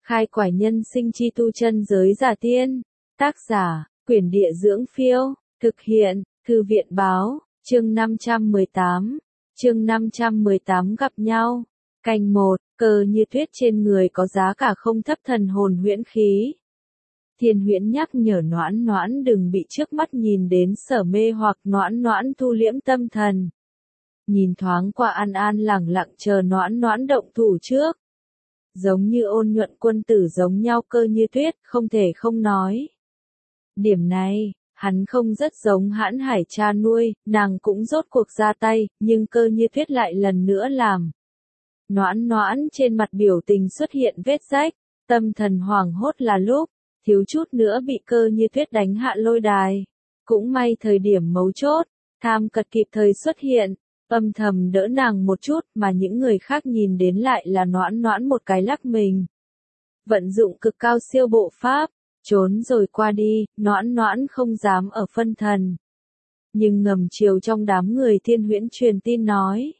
Khai quải nhân sinh chi tu chân giới giả tiên. Tác giả, Quyển Địa Dưỡng Phiêu. Thực hiện, Thư viện Báo. Chương 518. Chương 518 gặp nhau. Canh 1, Cơ Như Tuyết trên người có giá cả không thấp thần hồn huyễn khí. Thiên Huyễn nhắc nhở Noãn Noãn đừng bị trước mắt nhìn đến sở mê hoặc. Noãn Noãn thu liễm tâm thần. Nhìn thoáng qua An An lẳng lặng chờ Noãn Noãn động thủ trước. Giống như Ôn Nhuận quân tử giống nhau Cơ Như Tuyết, không thể không nói. Điểm này, hắn không rất giống Hãn Hải cha nuôi, nàng cũng rốt cuộc ra tay, nhưng Cơ Như Tuyết lại lần nữa làm. Noãn Noãn trên mặt biểu tình xuất hiện vết rách, tâm thần hoảng hốt là lúc, thiếu chút nữa bị Cơ Như Tuyết đánh hạ lôi đài. Cũng may thời điểm mấu chốt, Tham Cật kịp thời xuất hiện, âm thầm đỡ nàng một chút, mà những người khác nhìn đến lại là Noãn Noãn một cái lắc mình. Vận dụng cực cao siêu bộ pháp, trốn rồi qua đi, Noãn Noãn không dám ở phân thần. Nhưng ngầm chiều trong đám người Thiên Huyễn truyền tin nói,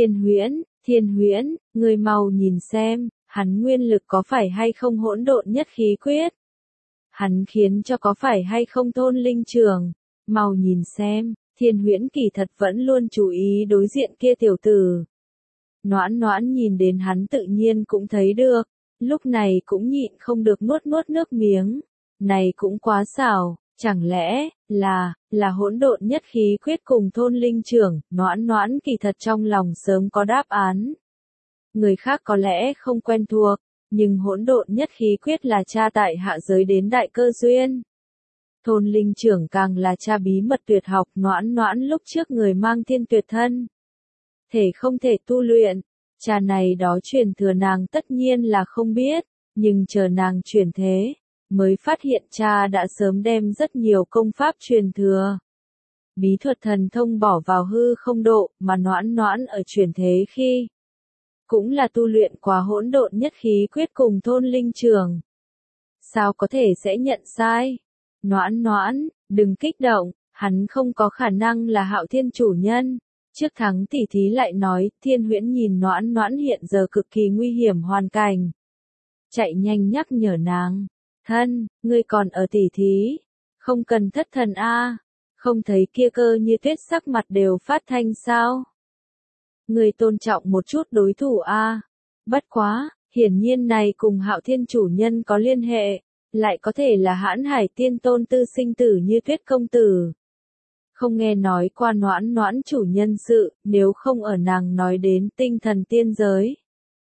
Thiên Huyễn, người mau nhìn xem, hắn nguyên lực có phải hay không hỗn độn nhất khí quyết? Hắn khiến cho có phải hay không thôn linh trường? Mau nhìn xem. Thiên Huyễn kỳ thật vẫn luôn chú ý đối diện kia tiểu tử. Noãn Noãn nhìn đến hắn tự nhiên cũng thấy được, lúc này cũng nhịn không được nuốt nước miếng. Này cũng quá xảo, chẳng lẽ là hỗn độn nhất khí quyết cùng thôn linh trưởng? Noãn Noãn kỳ thật trong lòng sớm có đáp án. Người khác có lẽ không quen thuộc, nhưng hỗn độn nhất khí quyết là cha tại hạ giới đến đại cơ duyên. Thôn linh trưởng càng là cha bí mật tuyệt học. Noãn Noãn lúc trước người mang thiên tuyệt thân. Thể không thể tu luyện, cha này đó truyền thừa nàng tất nhiên là không biết, nhưng chờ nàng chuyển thế, mới phát hiện cha đã sớm đem rất nhiều công pháp truyền thừa. Bí thuật thần thông bỏ vào hư không độ, mà Noãn Noãn ở chuyển thế khi cũng là tu luyện quá hỗn độn nhất khí quyết cùng thôn linh trường. Sao có thể sẽ nhận sai? Noãn Noãn, đừng kích động, hắn không có khả năng là Hạo Thiên chủ nhân. Trước thắng tỷ thí lại nói, Thiên Huyễn nhìn Noãn Noãn hiện giờ cực kỳ nguy hiểm hoàn cảnh. Chạy nhanh nhắc nhở nàng, thân, ngươi còn ở tỷ thí, không cần thất thần a, không thấy kia Cơ Như Tuyết sắc mặt đều phát thanh sao? Ngươi tôn trọng một chút đối thủ a. Bất quá, hiển nhiên này cùng Hạo Thiên chủ nhân có liên hệ. Lại có thể là Hãn Hải tiên tôn tư sinh tử Như Tuyết công tử. Không nghe nói qua Noãn Noãn chủ nhân sự, nếu không ở nàng nói đến tinh thần tiên giới.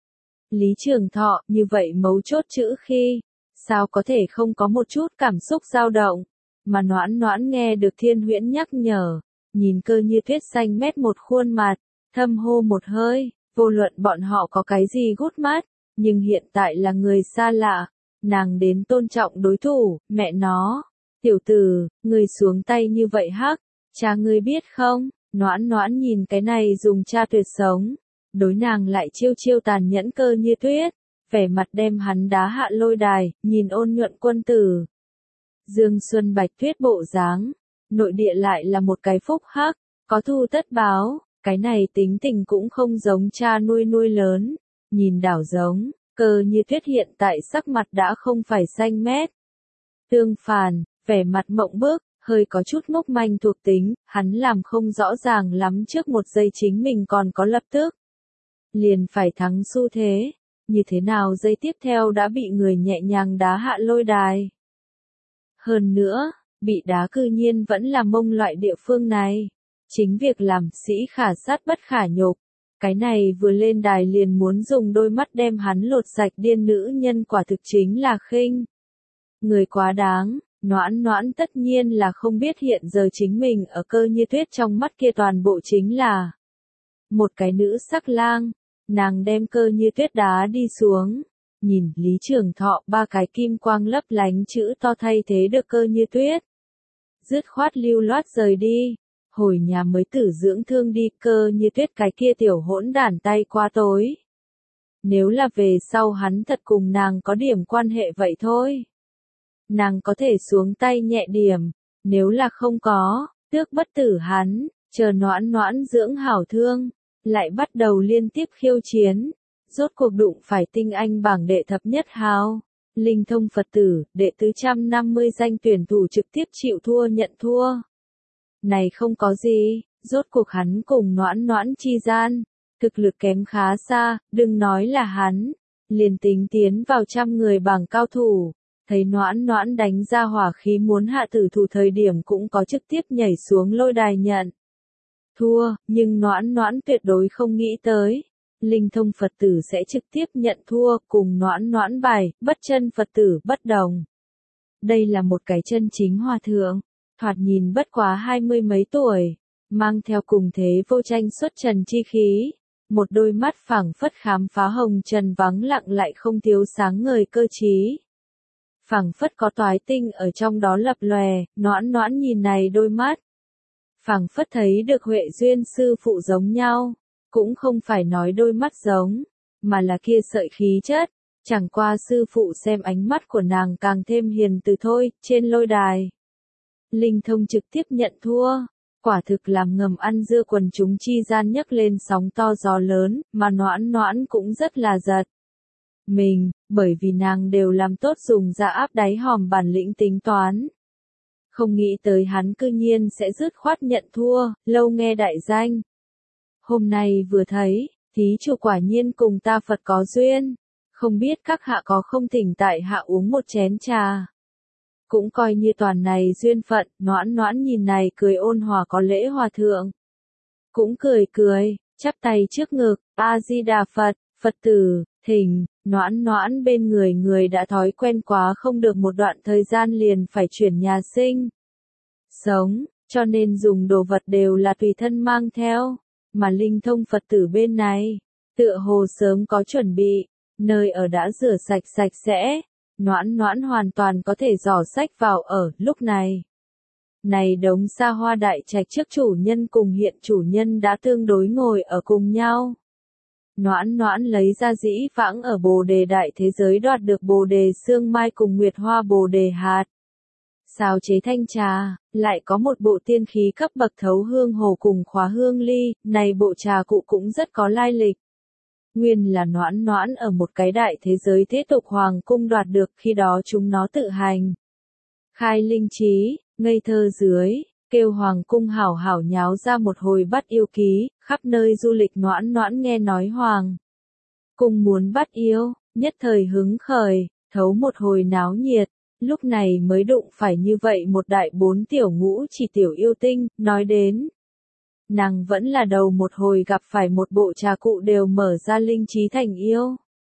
Lý Trường Thọ, như vậy mấu chốt chữ khi, sao có thể không có một chút cảm xúc dao động, mà Noãn Noãn nghe được Thiên Huyễn nhắc nhở, nhìn Cơ Như Tuyết xanh mét một khuôn mặt, thâm hô một hơi, vô luận bọn họ có cái gì gút mắt, nhưng hiện tại là người xa lạ. Nàng đến tôn trọng đối thủ, mẹ nó. Tiểu tử, ngươi xuống tay như vậy hắc, cha ngươi biết không? Noãn Noãn nhìn cái này dùng cha tuyệt sống, đối nàng lại chiêu tàn nhẫn Cơ Như Tuyết, vẻ mặt đem hắn đá hạ lôi đài, nhìn Ôn Nhuận quân tử. Dương Xuân Bạch Tuyết bộ dáng, nội địa lại là một cái phúc hắc, có thu tất báo, cái này tính tình cũng không giống cha nuôi lớn, nhìn đảo giống. Cơ Như Tuyết hiện tại sắc mặt đã không phải xanh mét. Tương phản, vẻ mặt mộng bức, hơi có chút ngốc manh thuộc tính, hắn làm không rõ ràng lắm trước một giây chính mình còn có lập tức. Liền phải thắng xu thế, như thế nào giây tiếp theo đã bị người nhẹ nhàng đá hạ lôi đài. Hơn nữa, bị đá cư nhiên vẫn là mông loại địa phương này. Chính việc làm sĩ khả sát bất khả nhục. Cái này vừa lên đài liền muốn dùng đôi mắt đem hắn lột sạch điên nữ nhân quả thực chính là khinh. Người quá đáng, Noãn Noãn tất nhiên là không biết hiện giờ chính mình ở Cơ Như Tuyết trong mắt kia toàn bộ chính là một cái nữ sắc lang. Nàng đem Cơ Như Tuyết đá đi xuống, nhìn Lý Trường Thọ ba cái kim quang lấp lánh chữ to thay thế được Cơ Như Tuyết. Dứt khoát lưu loát rời đi. Hồi nhà mới tử dưỡng thương đi. Cơ Như Tuyết cái kia tiểu hỗn đản tay quá tối. Nếu là về sau hắn thật cùng nàng có điểm quan hệ vậy thôi. Nàng có thể xuống tay nhẹ điểm, nếu là không có, tước bất tử hắn, chờ Noãn Noãn dưỡng hảo thương, lại bắt đầu liên tiếp khiêu chiến. Rốt cuộc đụng phải tinh anh bảng đệ thập nhất hào. Linh thông Phật tử, đệ tứ 150 danh tuyển thủ trực tiếp chịu thua nhận thua. Này không có gì, rốt cuộc hắn cùng Noãn Noãn chi gian, thực lực kém khá xa, đừng nói là hắn, liền tính tiến vào 100 người bảng cao thủ, thấy Noãn Noãn đánh ra hỏa khí muốn hạ tử thủ thời điểm cũng có trực tiếp nhảy xuống lôi đài nhận thua, nhưng Noãn Noãn tuyệt đối không nghĩ tới. Linh thông Phật tử sẽ trực tiếp nhận thua cùng Noãn Noãn bài, bất chân Phật tử bất đồng. Đây là một cái chân chính hòa thượng, thoạt nhìn bất quá 20 mấy tuổi, mang theo cùng thế vô tranh xuất trần chi khí, một đôi mắt phảng phất khám phá hồng trần vắng lặng lại không thiếu sáng ngời cơ trí. Phảng phất có toái tinh ở trong đó lập lòe, Noãn Noãn nhìn này đôi mắt. Phảng phất thấy được Huệ Duyên sư phụ giống nhau. Cũng không phải nói đôi mắt giống, mà là kia sợi khí chất, chẳng qua sư phụ xem ánh mắt của nàng càng thêm hiền từ thôi, trên lôi đài. Linh thông trực tiếp nhận thua, quả thực làm ngầm ăn dưa quần chúng chi gian nhấc lên sóng to gió lớn, mà Noãn Noãn cũng rất là giật. Mình, bởi vì nàng đều làm tốt dùng ra áp đáy hòm bản lĩnh tính toán. Không nghĩ tới hắn cư nhiên sẽ dứt khoát nhận thua, lâu nghe đại danh. Hôm nay vừa thấy, thí chủ quả nhiên cùng ta Phật có duyên, không biết các hạ có không thỉnh tại hạ uống một chén trà. Cũng coi như toàn này duyên phận, Noãn Noãn nhìn này cười ôn hòa có lễ hòa thượng. Cũng cười cười, chắp tay trước ngực, A-di-đà Phật, Phật tử, thỉnh, Noãn Noãn bên người đã thói quen quá không được một đoạn thời gian liền phải chuyển nhà sinh. Sống, cho nên dùng đồ vật đều là tùy thân mang theo. Mà linh thông Phật tử bên này, tựa hồ sớm có chuẩn bị, nơi ở đã rửa sạch sẽ, Noãn Noãn hoàn toàn có thể giỏ sách vào ở lúc này. Này đống xa hoa đại trạch trước chủ nhân cùng hiện chủ nhân đã tương đối ngồi ở cùng nhau. Noãn Noãn lấy ra dĩ vãng ở Bồ Đề Đại Thế Giới đoạt được Bồ Đề Sương Mai cùng Nguyệt Hoa Bồ Đề Hạt. Xào chế thanh trà, lại có một bộ tiên khí cấp bậc thấu hương hồ cùng khóa hương ly, này bộ trà cụ cũng rất có lai lịch. Nguyên là Noãn Noãn ở một cái đại thế giới thế tục hoàng cung đoạt được khi đó chúng nó tự hành. Khai linh trí, ngây thơ dưới, kêu hoàng cung hảo hảo nháo ra một hồi bắt yêu ký, khắp nơi du lịch Noãn Noãn nghe nói hoàng cung muốn bắt yêu, nhất thời hứng khởi, thấu một hồi náo nhiệt. Lúc này mới đụng phải như vậy một đại 4 tiểu ngũ chỉ tiểu yêu tinh, nói đến. Nàng vẫn là đầu một hồi gặp phải một bộ trà cụ đều mở ra linh trí thành yêu.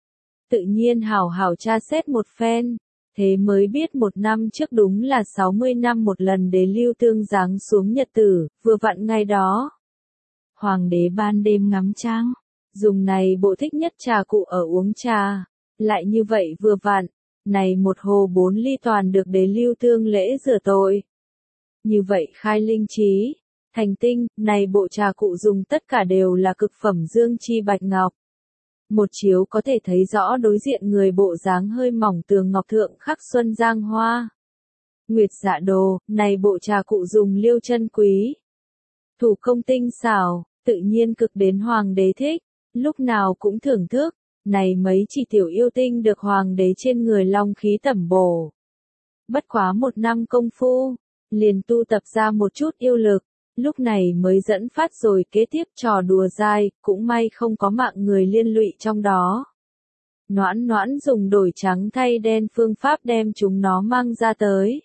Tự nhiên hảo hảo tra xét một phen, thế mới biết một năm trước đúng là 60 năm một lần đế lưu tương giáng xuống nhật tử, vừa vặn ngày đó. Hoàng đế ban đêm ngắm trăng, dùng này bộ thích nhất trà cụ ở uống trà, lại như vậy vừa vặn. Này một hồ 4 ly toàn được đế lưu tương lễ rửa tội. Như vậy khai linh trí, thành tinh, này bộ trà cụ dùng tất cả đều là cực phẩm dương chi bạch ngọc. Một chiếu có thể thấy rõ đối diện người bộ dáng hơi mỏng tường ngọc thượng khắc xuân giang hoa. Nguyệt dạ đồ, này bộ trà cụ dùng liêu chân quý. Thủ công tinh xảo, tự nhiên cực đến hoàng đế thích, lúc nào cũng thưởng thức. Này mấy chỉ tiểu yêu tinh được hoàng đế trên người long khí tẩm bổ. Bất quá một năm công phu, liền tu tập ra một chút yêu lực, lúc này mới dẫn phát rồi kế tiếp trò đùa dai, cũng may không có mạng người liên lụy trong đó. Noãn Noãn dùng đổi trắng thay đen phương pháp đem chúng nó mang ra tới.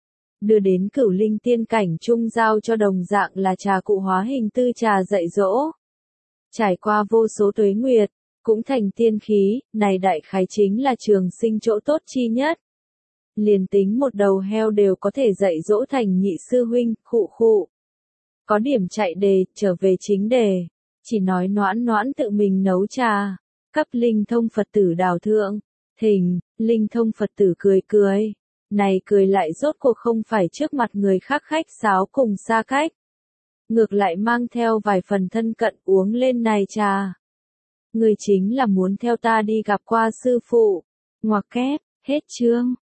Đưa đến Cửu Linh tiên cảnh trung giao cho đồng dạng là trà cụ hóa hình tư trà dạy dỗ. Trải qua vô số tuế nguyệt. Cũng thành tiên khí, này đại khái chính là trường sinh chỗ tốt chi nhất. Liền tính một đầu heo đều có thể dạy dỗ thành nhị sư huynh, khụ. Có điểm chạy đề, trở về chính đề. Chỉ nói Noãn Noãn tự mình nấu trà. Cấp linh thông Phật tử đào thượng. Thỉnh, linh thông Phật tử cười. Này cười lại rốt cuộc không phải trước mặt người khác khách sáo cùng xa cách. Ngược lại mang theo vài phần thân cận uống lên này trà. Người chính là muốn theo ta đi gặp qua sư phụ. Ngoặc kép, hết chương.